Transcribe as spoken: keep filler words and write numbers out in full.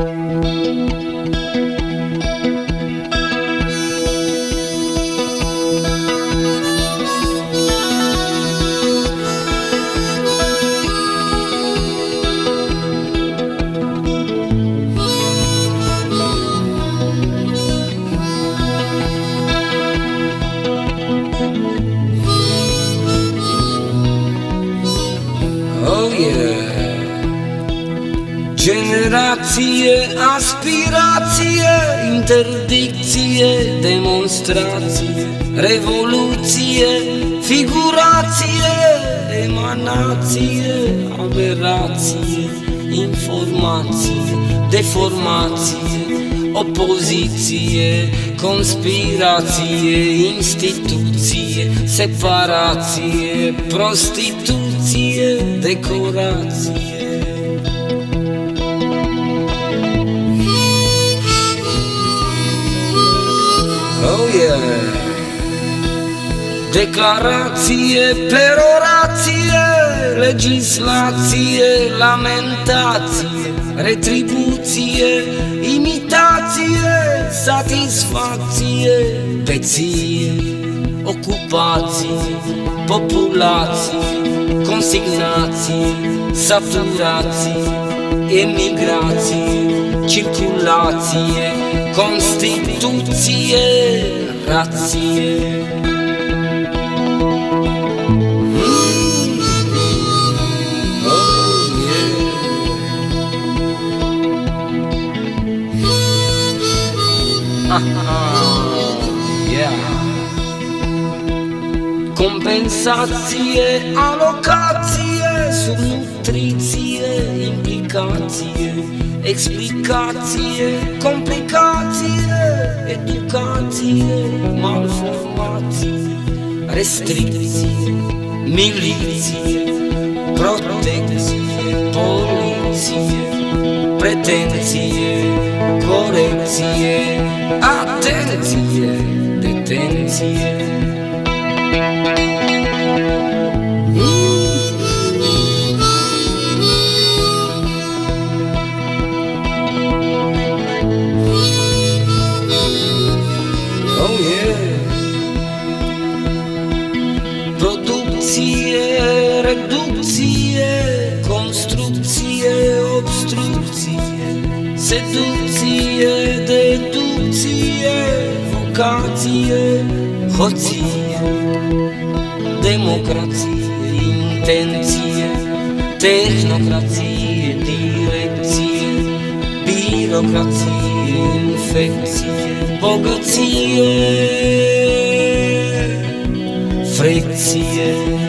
Generație, aspirație, interdicție, demonstrație, revoluție, figurație, emanație, aberație, informație, deformație, opoziție, conspirație, instituție, separație, prostituție, decorație. Oh yeah! Declarație, perorație, legislație, lamentație, retribuție, imitație, satisfacție, beție, ocupație, populație, consignație, saturație, emigrație, circulație, Constituție, rație. Mm. Oh yeah. Yeah. Compensație, alocație, subnutriție, implicație, explicație, complicație, educație, malformație, restricție, miliție, protecție, poliție, pretenție, corecție, atenție, detenție. Producție, reducție, construcție, obstrucție, seducție, deducție, vocație, hoție, democrație, intenție, tehnocrație, direcție, birocrație, infecție, bogăție, fricție.